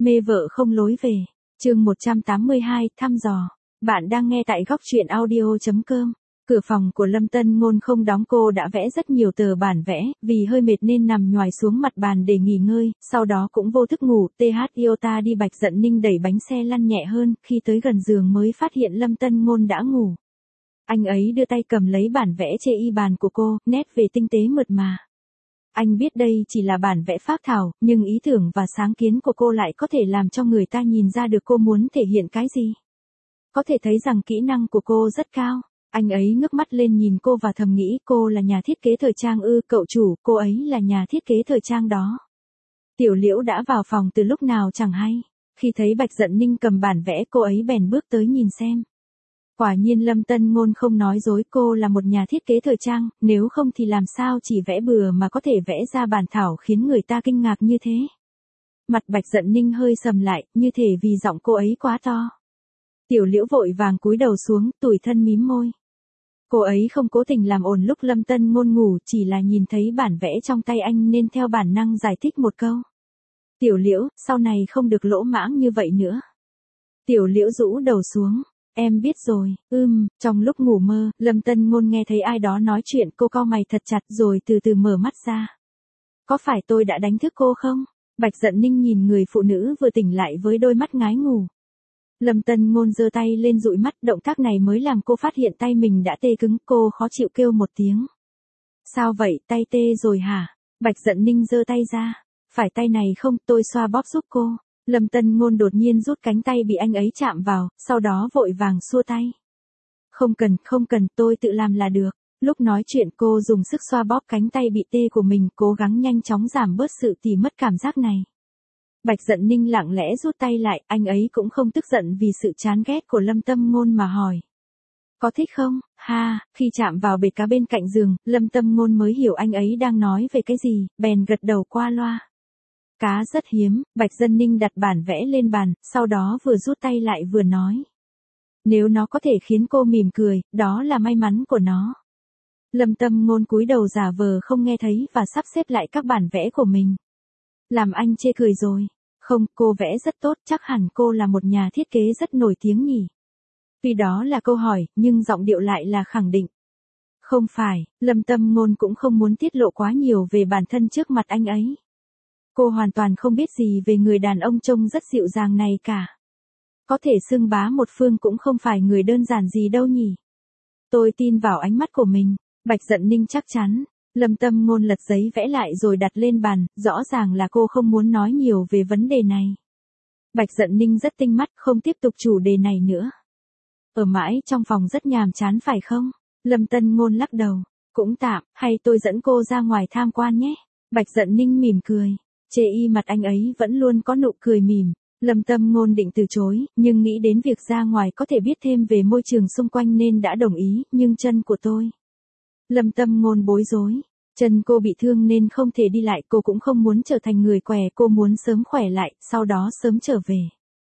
Mê vợ không lối về. Chương 182, thăm dò. Bạn đang nghe tại góc truyện audio.com. Cửa phòng của Lâm Tân Ngôn không đóng, cô đã vẽ rất nhiều tờ bản vẽ, vì hơi mệt nên nằm nhoài xuống mặt bàn để nghỉ ngơi, sau đó cũng vô thức ngủ. TH Iota đi. Bạch Dận Ninh đẩy bánh xe lăn nhẹ hơn, khi tới gần giường mới phát hiện Lâm Tân Ngôn đã ngủ. Anh ấy đưa tay cầm lấy bản vẽ chê y bàn của cô, nét về tinh tế mượt mà. Anh biết đây chỉ là bản vẽ phác thảo, nhưng ý tưởng và sáng kiến của cô lại có thể làm cho người ta nhìn ra được cô muốn thể hiện cái gì. Có thể thấy rằng kỹ năng của cô rất cao. Anh ấy ngước mắt lên nhìn cô và thầm nghĩ, cô là nhà thiết kế thời trang ư? Cậu chủ, cô ấy là nhà thiết kế thời trang đó. Tiểu Liễu đã vào phòng từ lúc nào chẳng hay. Khi thấy Bạch Dận Ninh cầm bản vẽ, cô ấy bèn bước tới nhìn xem. Quả nhiên Lâm Tân Ngôn không nói dối, cô là một nhà thiết kế thời trang, nếu không thì làm sao chỉ vẽ bừa mà có thể vẽ ra bản thảo khiến người ta kinh ngạc như thế. Mặt Bạch Dận Ninh hơi sầm lại, như thể vì giọng cô ấy quá to. Tiểu Liễu vội vàng cúi đầu xuống, tủi thân mím môi. Cô ấy không cố tình làm ồn lúc Lâm Tân Ngôn ngủ, chỉ là nhìn thấy bản vẽ trong tay anh nên theo bản năng giải thích một câu. Tiểu Liễu, sau này không được lỗ mãng như vậy nữa. Tiểu Liễu rũ đầu xuống. Em biết rồi. Trong lúc ngủ mơ, Lâm Tân Ngôn nghe thấy ai đó nói chuyện, cô cau mày thật chặt rồi từ từ mở mắt ra. Có phải tôi đã đánh thức cô không? Bạch Dận Ninh nhìn người phụ nữ vừa tỉnh lại với đôi mắt ngái ngủ. Lâm Tân Ngôn giơ tay lên dụi mắt, động tác này mới làm cô phát hiện tay mình đã tê cứng, cô khó chịu kêu một tiếng. Sao vậy, tay tê rồi hả? Bạch Dận Ninh giơ tay ra. Phải tay này không, tôi xoa bóp giúp cô. Lâm Tân Ngôn đột nhiên rút cánh tay bị anh ấy chạm vào, sau đó vội vàng xua tay. Không cần, tôi tự làm là được. Lúc nói chuyện cô dùng sức xoa bóp cánh tay bị tê của mình, cố gắng nhanh chóng giảm bớt sự tì mất cảm giác này. Bạch Dận Ninh lặng lẽ rút tay lại, anh ấy cũng không tức giận vì sự chán ghét của Lâm Tân Ngôn mà hỏi. Có thích không? Ha, khi chạm vào bệt cá bên cạnh giường, Lâm Tân Ngôn mới hiểu anh ấy đang nói về cái gì, bèn gật đầu qua loa. Cá rất hiếm. Bạch Dận Ninh đặt bản vẽ lên bàn, sau đó vừa rút tay lại vừa nói. Nếu nó có thể khiến cô mỉm cười, đó là may mắn của nó. Lâm Tân Ngôn cúi đầu giả vờ không nghe thấy và sắp xếp lại các bản vẽ của mình. Làm anh chê cười rồi. Không, cô vẽ rất tốt, chắc hẳn cô là một nhà thiết kế rất nổi tiếng nhỉ. Tuy đó là câu hỏi, nhưng giọng điệu lại là khẳng định. Không phải, Lâm Tân Ngôn cũng không muốn tiết lộ quá nhiều về bản thân trước mặt anh ấy. Cô hoàn toàn không biết gì về người đàn ông trông rất dịu dàng này cả. Có thể xưng bá một phương cũng không phải người đơn giản gì đâu nhỉ. Tôi tin vào ánh mắt của mình. Bạch Dận Ninh chắc chắn. Lâm Tân Ngôn lật giấy vẽ lại rồi đặt lên bàn, rõ ràng là cô không muốn nói nhiều về vấn đề này. Bạch Dận Ninh rất tinh mắt, không tiếp tục chủ đề này nữa. Ở mãi trong phòng rất nhàm chán phải không? Lâm Tân Ngôn lắc đầu. Cũng tạm, hay tôi dẫn cô ra ngoài tham quan nhé. Bạch Dận Ninh mỉm cười. Chê y mặt anh ấy vẫn luôn có nụ cười mỉm. Lâm Tân Ngôn định từ chối, nhưng nghĩ đến việc ra ngoài có thể biết thêm về môi trường xung quanh nên đã đồng ý, nhưng chân của tôi. Lâm Tân Ngôn bối rối. Chân cô bị thương nên không thể đi lại, cô cũng không muốn trở thành người què, cô muốn sớm khỏe lại, sau đó sớm trở về.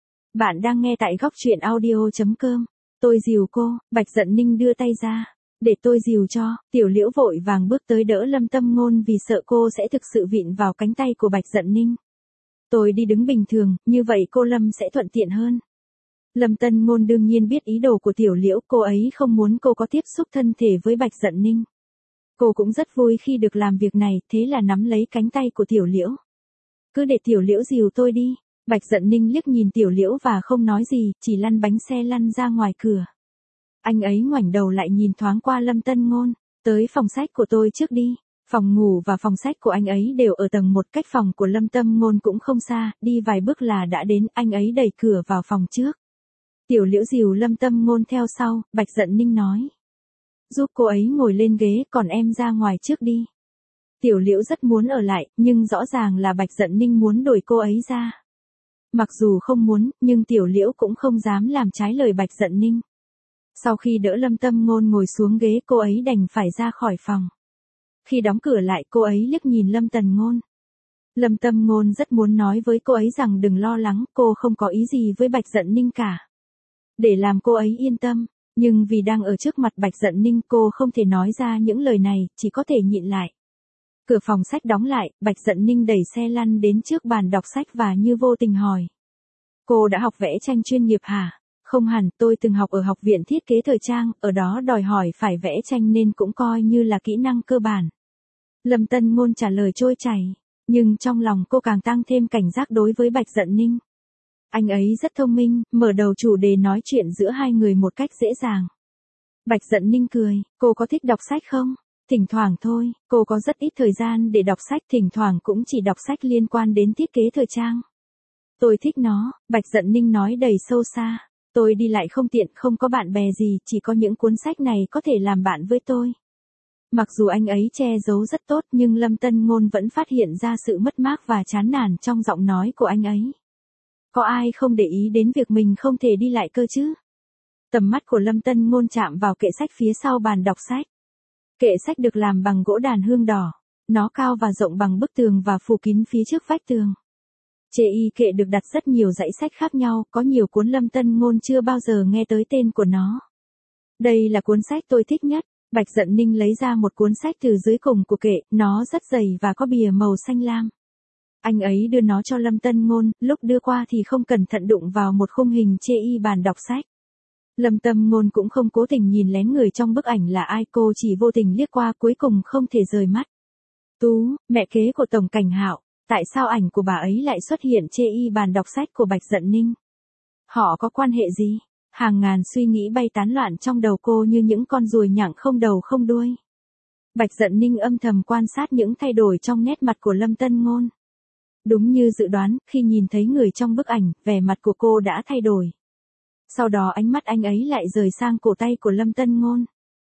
Bạn đang nghe tại góc truyện audio.com. Tôi dìu cô. Bạch Dận Ninh đưa tay ra. Để tôi dìu cho. Tiểu Liễu vội vàng bước tới đỡ Lâm Tân Ngôn vì sợ cô sẽ thực sự vịn vào cánh tay của Bạch Dận Ninh. Tôi đi đứng bình thường, như vậy cô Lâm sẽ thuận tiện hơn. Lâm Tân Ngôn đương nhiên biết ý đồ của Tiểu Liễu, cô ấy không muốn cô có tiếp xúc thân thể với Bạch Dận Ninh. Cô cũng rất vui khi được làm việc này, thế là nắm lấy cánh tay của Tiểu Liễu. Cứ để Tiểu Liễu dìu tôi đi. Bạch Dận Ninh liếc nhìn Tiểu Liễu và không nói gì, chỉ lăn bánh xe lăn ra ngoài cửa. Anh ấy ngoảnh đầu lại nhìn thoáng qua Lâm Tân Ngôn. Tới phòng sách của tôi trước đi. Phòng ngủ và phòng sách của anh ấy đều ở tầng 1, cách phòng của Lâm Tân Ngôn cũng không xa, đi vài bước là đã đến, anh ấy đẩy cửa vào phòng trước. Tiểu Liễu dìu Lâm Tân Ngôn theo sau, Bạch Dận Ninh nói. Giúp cô ấy ngồi lên ghế, còn em ra ngoài trước đi. Tiểu Liễu rất muốn ở lại, nhưng rõ ràng là Bạch Dận Ninh muốn đuổi cô ấy ra. Mặc dù không muốn, nhưng Tiểu Liễu cũng không dám làm trái lời Bạch Dận Ninh. Sau khi đỡ Lâm Tân Ngôn ngồi xuống ghế, cô ấy đành phải ra khỏi phòng. Khi đóng cửa lại, cô ấy liếc nhìn Lâm Tân Ngôn. Lâm Tân Ngôn rất muốn nói với cô ấy rằng đừng lo lắng, cô không có ý gì với Bạch Dận Ninh cả. Để làm cô ấy yên tâm, nhưng vì đang ở trước mặt Bạch Dận Ninh, cô không thể nói ra những lời này, chỉ có thể nhịn lại. Cửa phòng sách đóng lại, Bạch Dận Ninh đẩy xe lăn đến trước bàn đọc sách và như vô tình hỏi. Cô đã học vẽ tranh chuyên nghiệp hả? Không hẳn, tôi từng học ở học viện thiết kế thời trang, ở đó đòi hỏi phải vẽ tranh nên cũng coi như là kỹ năng cơ bản. Lâm Tân Ngôn trả lời trôi chảy, nhưng trong lòng cô càng tăng thêm cảnh giác đối với Bạch Dận Ninh. Anh ấy rất thông minh, mở đầu chủ đề nói chuyện giữa hai người một cách dễ dàng. Bạch Dận Ninh cười, cô có thích đọc sách không? Thỉnh thoảng thôi, cô có rất ít thời gian để đọc sách, thỉnh thoảng cũng chỉ đọc sách liên quan đến thiết kế thời trang. Tôi thích nó, Bạch Dận Ninh nói đầy sâu xa. Tôi đi lại không tiện, không có bạn bè gì, chỉ có những cuốn sách này có thể làm bạn với tôi. Mặc dù anh ấy che giấu rất tốt nhưng Lâm Tân Ngôn vẫn phát hiện ra sự mất mát và chán nản trong giọng nói của anh ấy. Có ai không để ý đến việc mình không thể đi lại cơ chứ? Tầm mắt của Lâm Tân Ngôn chạm vào kệ sách phía sau bàn đọc sách. Kệ sách được làm bằng gỗ đàn hương đỏ. Nó cao và rộng bằng bức tường và phủ kín phía trước vách tường. Trên kệ được đặt rất nhiều dãy sách khác nhau, có nhiều cuốn Lâm Tân Ngôn chưa bao giờ nghe tới tên của nó. Đây là cuốn sách tôi thích nhất. Bạch Dận Ninh lấy ra một cuốn sách từ dưới cùng của kệ, nó rất dày và có bìa màu xanh lam. Anh ấy đưa nó cho Lâm Tân Ngôn, lúc đưa qua thì không cẩn thận đụng vào một khung hình chê bàn đọc sách. Lâm Tân Ngôn cũng không cố tình nhìn lén người trong bức ảnh là ai, cô chỉ vô tình liếc qua cuối cùng không thể rời mắt. Tú, mẹ kế của Tổng Cảnh Hạo, tại sao ảnh của bà ấy lại xuất hiện chê bàn đọc sách của Bạch Dận Ninh? Họ có quan hệ gì? Hàng ngàn suy nghĩ bay tán loạn trong đầu cô như những con ruồi nhặng không đầu không đuôi. Bạch Dận Ninh âm thầm quan sát những thay đổi trong nét mặt của Lâm Tân Ngôn. Đúng như dự đoán, khi nhìn thấy người trong bức ảnh, vẻ mặt của cô đã thay đổi. Sau đó ánh mắt anh ấy lại rời sang cổ tay của Lâm Tân Ngôn.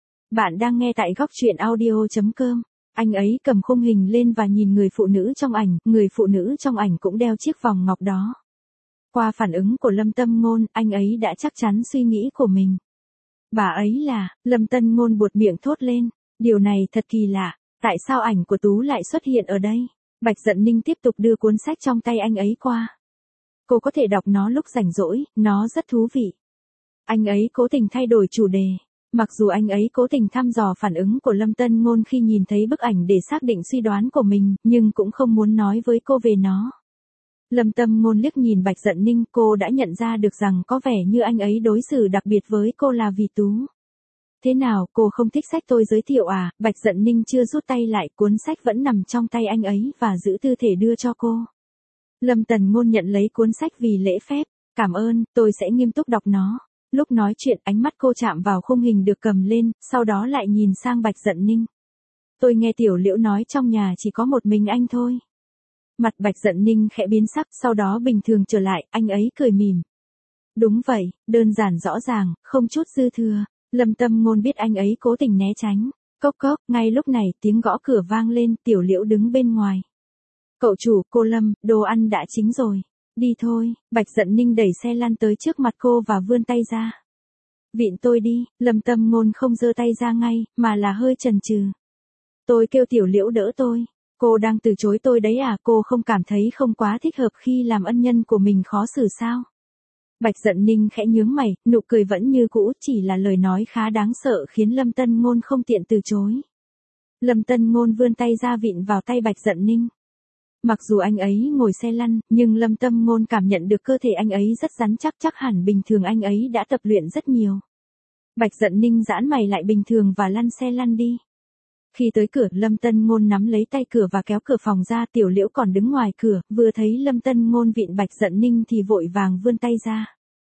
Bạn đang nghe tại góc truyện audio.com. Anh ấy cầm khung hình lên và nhìn người phụ nữ trong ảnh, người phụ nữ trong ảnh cũng đeo chiếc vòng ngọc đó. Qua phản ứng của Lâm Tân Ngôn, anh ấy đã chắc chắn suy nghĩ của mình. Bà ấy là, Lâm Tân Ngôn buột miệng thốt lên, điều này thật kỳ lạ, tại sao ảnh của Tú lại xuất hiện ở đây? Bạch Dận Ninh tiếp tục đưa cuốn sách trong tay anh ấy qua. Cô có thể đọc nó lúc rảnh rỗi, nó rất thú vị. Anh ấy cố tình thay đổi chủ đề. Mặc dù anh ấy cố tình thăm dò phản ứng của Lâm Tân Ngôn khi nhìn thấy bức ảnh để xác định suy đoán của mình, nhưng cũng không muốn nói với cô về nó. Lâm Tân Ngôn liếc nhìn Bạch Dận Ninh, cô đã nhận ra được rằng có vẻ như anh ấy đối xử đặc biệt với cô là vì Tú. Thế nào, cô không thích sách tôi giới thiệu à? Bạch Dận Ninh chưa rút tay lại, cuốn sách vẫn nằm trong tay anh ấy và giữ tư thế đưa cho cô. Lâm Tân Ngôn nhận lấy cuốn sách vì lễ phép, cảm ơn, tôi sẽ nghiêm túc đọc nó. Lúc nói chuyện ánh mắt cô chạm vào khung hình được cầm lên, sau đó lại nhìn sang Bạch Dận Ninh. Tôi nghe Tiểu Liễu nói trong nhà chỉ có một mình anh thôi. Mặt Bạch Dận Ninh khẽ biến sắc, sau đó bình thường trở lại, anh ấy cười mỉm. Đúng vậy, đơn giản rõ ràng, không chút dư thừa. Lâm Tân Ngôn biết anh ấy cố tình né tránh. Cốc cốc, ngay lúc này tiếng gõ cửa vang lên, Tiểu Liễu đứng bên ngoài. Cậu chủ, cô Lâm, đồ ăn đã chín rồi. Đi thôi, Bạch Dận Ninh đẩy xe lăn tới trước mặt cô và vươn tay ra. Vịn tôi đi, Lâm Tân Ngôn không giơ tay ra ngay, mà là hơi chần chừ. Tôi kêu Tiểu Liễu đỡ tôi. Cô đang từ chối tôi đấy à, cô không cảm thấy không quá thích hợp khi làm ân nhân của mình khó xử sao? Bạch Dận Ninh khẽ nhướng mày, nụ cười vẫn như cũ, chỉ là lời nói khá đáng sợ khiến Lâm Tân Ngôn không tiện từ chối. Lâm Tân Ngôn vươn tay ra vịn vào tay Bạch Dận Ninh. Mặc dù anh ấy ngồi xe lăn, nhưng Lâm Tân Ngôn cảm nhận được cơ thể anh ấy rất rắn chắc, chắc hẳn bình thường anh ấy đã tập luyện rất nhiều. Bạch Dận Ninh giãn mày lại bình thường và lăn xe lăn đi. Khi tới cửa, Lâm Tân Ngôn nắm lấy tay cửa và kéo cửa phòng ra, Tiểu Liễu còn đứng ngoài cửa, vừa thấy Lâm Tân Ngôn vịn Bạch Dận Ninh thì vội vàng vươn tay ra.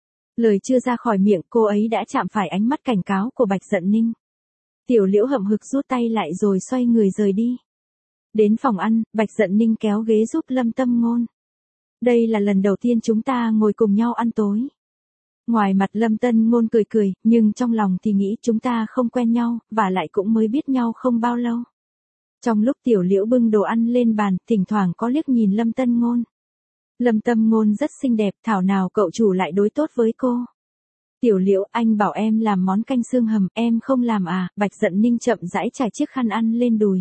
Lời chưa ra khỏi miệng, cô ấy đã chạm phải ánh mắt cảnh cáo của Bạch Dận Ninh. Tiểu Liễu hậm hực rút tay lại rồi xoay người rời đi. Đến phòng ăn, Bạch Dận Ninh kéo ghế giúp Lâm Tân Ngôn. Đây là lần đầu tiên chúng ta ngồi cùng nhau ăn tối. Ngoài mặt Lâm Tân Ngôn cười cười, nhưng trong lòng thì nghĩ chúng ta không quen nhau, và lại cũng mới biết nhau không bao lâu. Trong lúc Tiểu Liễu bưng đồ ăn lên bàn, thỉnh thoảng có liếc nhìn Lâm Tân Ngôn. Lâm Tân Ngôn rất xinh đẹp, thảo nào cậu chủ lại đối tốt với cô. Tiểu Liễu, anh bảo em làm món canh xương hầm, em không làm à? Bạch Dận Ninh chậm rãi trải chiếc khăn ăn lên đùi.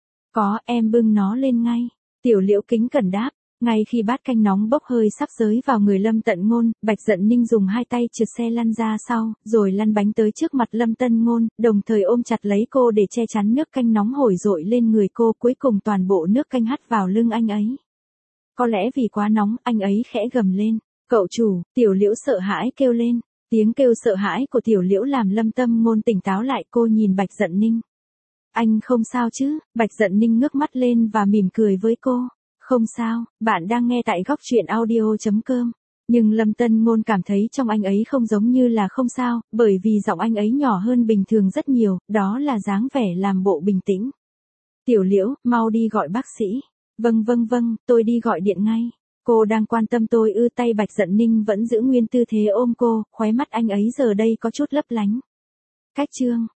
Có, em bưng nó lên ngay. Tiểu Liễu kính cẩn đáp. Ngay khi bát canh nóng bốc hơi sắp xới vào người Lâm Tận Ngôn, Bạch Dận Ninh dùng hai tay trượt xe lăn ra sau, rồi lăn bánh tới trước mặt Lâm Tân Ngôn, đồng thời ôm chặt lấy cô để che chắn nước canh nóng hổi dội lên người cô, cuối cùng toàn bộ nước canh hắt vào lưng anh ấy. Có lẽ vì quá nóng, anh ấy khẽ gầm lên. Cậu chủ, Tiểu Liễu sợ hãi kêu lên. Tiếng kêu sợ hãi của Tiểu Liễu làm Lâm Tâm Ngôn tỉnh táo lại, cô nhìn Bạch Dận Ninh. Anh không sao chứ? Bạch Dận Ninh ngước mắt lên và mỉm cười với cô. Không sao, bạn đang nghe tại góc truyện audio.com. Nhưng Lâm Tân Ngôn cảm thấy trong anh ấy không giống như là không sao, bởi vì giọng anh ấy nhỏ hơn bình thường rất nhiều, đó là dáng vẻ làm bộ bình tĩnh. Tiểu Liễu, mau đi gọi bác sĩ. Vâng, tôi đi gọi điện ngay. Cô đang quan tâm tôi ư? Tay Bạch Dận Ninh vẫn giữ nguyên tư thế ôm cô, khóe mắt anh ấy giờ đây có chút lấp lánh. Cách chương